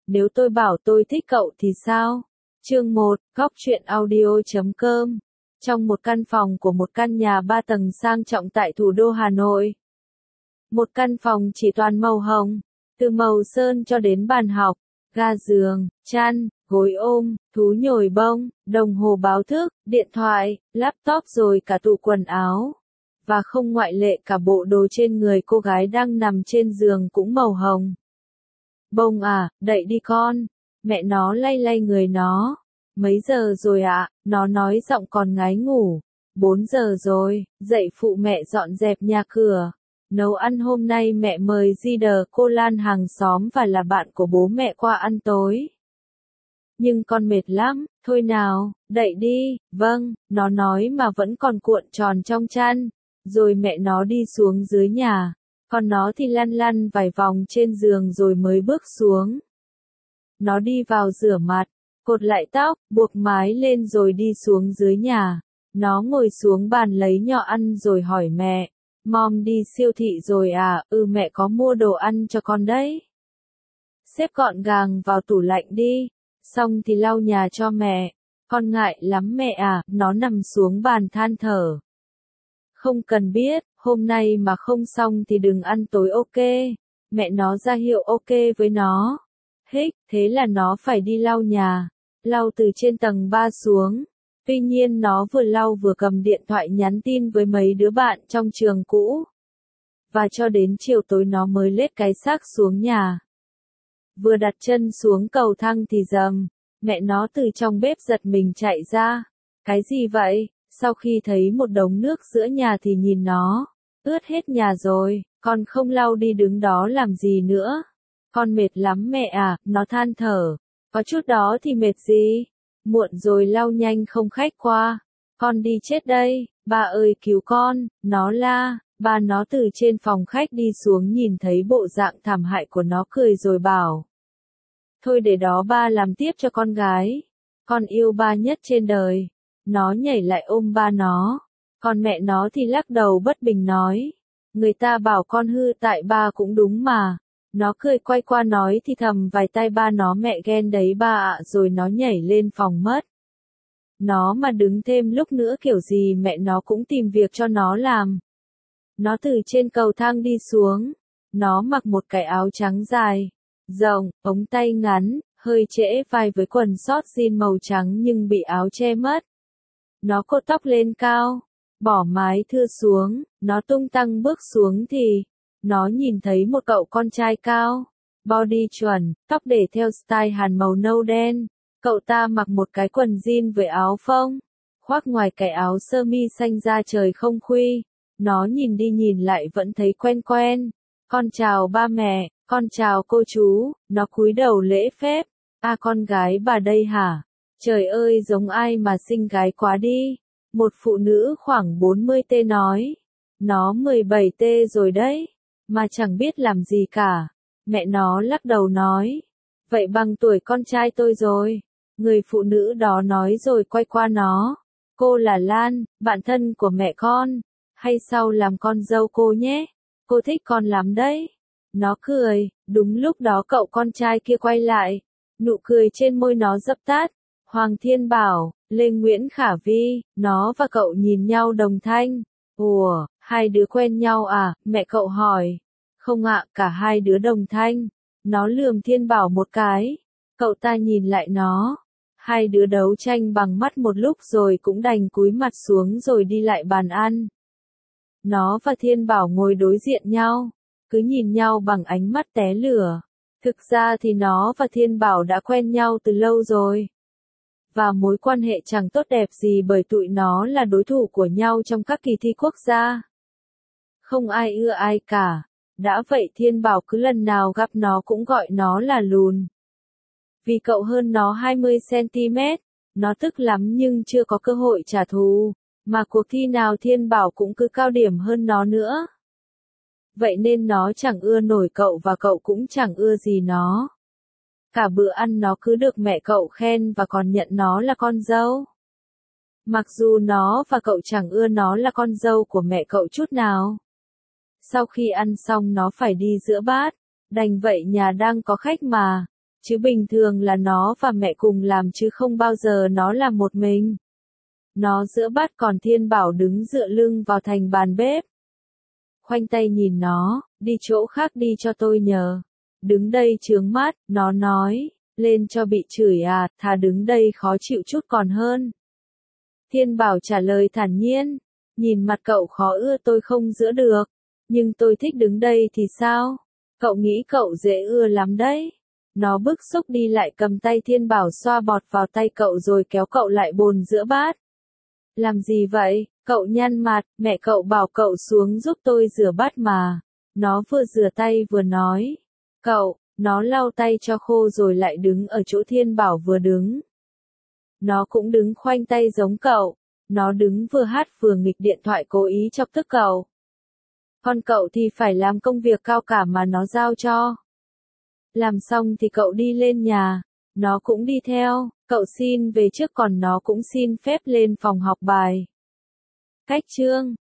nếu tôi bảo tôi thích cậu thì sao? Chương 1, Góc truyện audio.com. Trong một căn phòng của một căn nhà 3 tầng sang trọng tại thủ đô Hà Nội. Một căn phòng chỉ toàn màu hồng, từ màu sơn cho đến bàn học, ga giường, chăn, gối ôm, thú nhồi bông, đồng hồ báo thức, điện thoại, laptop rồi cả tủ quần áo. Và không ngoại lệ cả bộ đồ trên người cô gái đang nằm trên giường cũng màu hồng. Bông à, dậy đi con. Mẹ nó lay lay người nó. Mấy giờ rồi ạ? Nó nói giọng còn ngái ngủ. 4 giờ rồi, dậy phụ mẹ dọn dẹp nhà cửa. Nấu ăn hôm nay mẹ mời Zider cô Lan hàng xóm và là bạn của bố mẹ qua ăn tối. Nhưng con mệt lắm, thôi nào, dậy đi, vâng, nó nói mà vẫn còn cuộn tròn trong chăn. Rồi mẹ nó đi xuống dưới nhà, còn nó thì lăn lăn vài vòng trên giường rồi mới bước xuống. Nó đi vào rửa mặt, cột lại tóc, buộc mái lên rồi đi xuống dưới nhà. Nó ngồi xuống bàn lấy nhỏ ăn rồi hỏi mẹ, Mom đi siêu thị rồi à? Mẹ có mua đồ ăn cho con đấy. Xếp gọn gàng vào tủ lạnh đi, xong thì lau nhà cho mẹ. Con ngại lắm mẹ à, nó nằm xuống bàn than thở. Không cần biết, hôm nay mà không xong thì đừng ăn tối ok. Mẹ nó ra hiệu ok với nó. Thế là nó phải đi lau nhà. Lau từ trên tầng 3 xuống. Tuy nhiên nó vừa lau vừa cầm điện thoại nhắn tin với mấy đứa bạn trong trường cũ. Và cho đến chiều tối nó mới lết cái xác xuống nhà. Vừa đặt chân xuống cầu thang thì rầm. Mẹ nó từ trong bếp giật mình chạy ra. Cái gì vậy? Sau khi thấy một đống nước giữa nhà thì nhìn nó, ướt hết nhà rồi, con không lau đi đứng đó làm gì nữa. Con mệt lắm mẹ à, nó than thở. Có chút đó thì mệt gì? Muộn rồi lau nhanh không khách qua. Con đi chết đây, ba ơi cứu con, nó la. Ba nó từ trên phòng khách đi xuống nhìn thấy bộ dạng thảm hại của nó cười rồi bảo. Thôi để đó ba làm tiếp cho con gái. Con yêu ba nhất trên đời. Nó nhảy lại ôm ba nó. Còn mẹ nó thì lắc đầu bất bình nói. Người ta bảo con hư tại ba cũng đúng mà. Nó cười quay qua nói thì thầm vài tai ba nó mẹ ghen đấy ba ạ rồi nó nhảy lên phòng mất. Nó mà đứng thêm lúc nữa kiểu gì mẹ nó cũng tìm việc cho nó làm. Nó từ trên cầu thang đi xuống. Nó mặc một cái áo trắng dài, rộng, ống tay ngắn, hơi trễ vai với quần short jean màu trắng nhưng bị áo che mất. Nó cột tóc lên cao, bỏ mái thưa xuống, nó tung tăng bước xuống thì, nó nhìn thấy một cậu con trai cao, body chuẩn, tóc để theo style Hàn màu nâu đen. Cậu ta mặc một cái quần jean với áo phông, khoác ngoài cái áo sơ mi xanh da trời không khuy. Nó nhìn đi nhìn lại vẫn thấy quen quen. Con chào ba mẹ, con chào cô chú, nó cúi đầu lễ phép. À con gái bà đây hả? Trời ơi giống ai mà xinh gái quá đi. Một phụ nữ khoảng 40T nói. Nó 17T rồi đấy. Mà chẳng biết làm gì cả. Mẹ nó lắc đầu nói. Vậy bằng tuổi con trai tôi rồi. Người phụ nữ đó nói rồi quay qua nó. Cô là Lan, bạn thân của mẹ con. Hay sau làm con dâu cô nhé. Cô thích con lắm đấy. Nó cười. Đúng lúc đó cậu con trai kia quay lại. Nụ cười trên môi nó dập tắt. Hoàng Thiên Bảo, Lê Nguyễn Khả Vi, nó và cậu nhìn nhau đồng thanh. Ủa, hai đứa quen nhau à? Mẹ cậu hỏi. Không ạ, cả hai đứa đồng thanh. Nó lườm Thiên Bảo một cái. Cậu ta nhìn lại nó. Hai đứa đấu tranh bằng mắt một lúc rồi cũng đành cúi mặt xuống rồi đi lại bàn ăn. Nó và Thiên Bảo ngồi đối diện nhau, cứ nhìn nhau bằng ánh mắt té lửa. Thực ra thì nó và Thiên Bảo đã quen nhau từ lâu rồi. Và mối quan hệ chẳng tốt đẹp gì bởi tụi nó là đối thủ của nhau trong các kỳ thi quốc gia. Không ai ưa ai cả. Đã vậy Thiên Bảo cứ lần nào gặp nó cũng gọi nó là lùn. Vì cậu hơn nó 20cm, nó tức lắm nhưng chưa có cơ hội trả thù. Mà cuộc thi nào Thiên Bảo cũng cứ cao điểm hơn nó nữa. Vậy nên nó chẳng ưa nổi cậu và cậu cũng chẳng ưa gì nó. Cả bữa ăn nó cứ được mẹ cậu khen và còn nhận nó là con dâu. Mặc dù nó và cậu chẳng ưa nó là con dâu của mẹ cậu chút nào. Sau khi ăn xong nó phải đi rửa bát. Đành vậy nhà đang có khách mà. Chứ bình thường là nó và mẹ cùng làm chứ không bao giờ nó làm một mình. Nó giữa bát còn Thiên Bảo đứng dựa lưng vào thành bàn bếp. Khoanh tay nhìn nó, đi chỗ khác đi cho tôi nhờ. Đứng đây chướng mắt, nó nói, lên cho bị chửi à, thà đứng đây khó chịu chút còn hơn. Thiên Bảo trả lời thản nhiên, nhìn mặt cậu khó ưa tôi không giữa được, nhưng tôi thích đứng đây thì sao? Cậu nghĩ cậu dễ ưa lắm đấy. Nó bức xúc đi lại cầm tay Thiên Bảo xoa bọt vào tay cậu rồi kéo cậu lại bồn giữa bát. Làm gì vậy? Cậu nhăn mặt, mẹ cậu bảo cậu xuống giúp tôi rửa bát mà. Nó vừa rửa tay vừa nói. Cậu, nó lau tay cho khô rồi lại đứng ở chỗ Thiên Bảo vừa đứng. Nó cũng đứng khoanh tay giống cậu. Nó đứng vừa hát vừa nghịch điện thoại cố ý chọc tức cậu. Còn cậu thì phải làm công việc cao cả mà nó giao cho. Làm xong thì cậu đi lên nhà. Nó cũng đi theo, cậu xin về trước còn nó cũng xin phép lên phòng học bài. Cách chương